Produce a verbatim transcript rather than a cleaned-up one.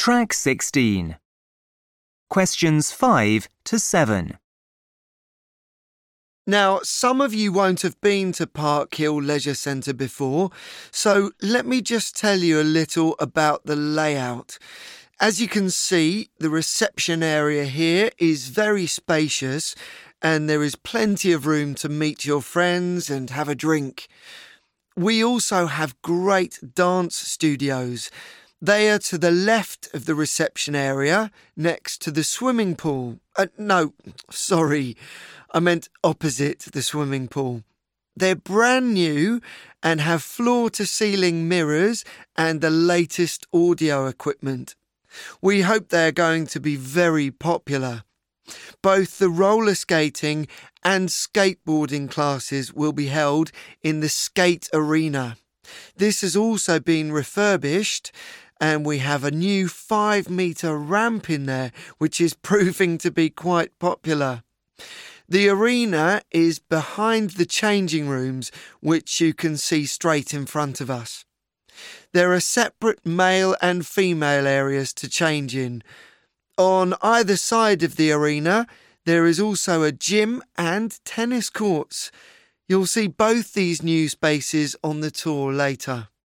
Track sixteen. Questions five to seven. Now, some of you won't have been to Park Hill Leisure Centre before, so let me just tell you a little about the layout. As you can see, the reception area here is very spacious and there is plenty of room to meet your friends and have a drink. We also have great dance studios. They are to the left of the reception area, next to the swimming pool. Uh, no, sorry, I meant opposite the swimming pool. They're brand new and have floor-to-ceiling mirrors and the latest audio equipment. We hope they're going to be very popular. Both the roller skating and skateboarding classes will be held in the skate arena. This has also been refurbished and we have a new five metre ramp in there, which is proving to be quite popular. The arena is behind the changing rooms, which you can see straight in front of us. There are separate male and female areas to change in. On either side of the arena, there is also a gym and tennis courts. You'll see both these new spaces on the tour later.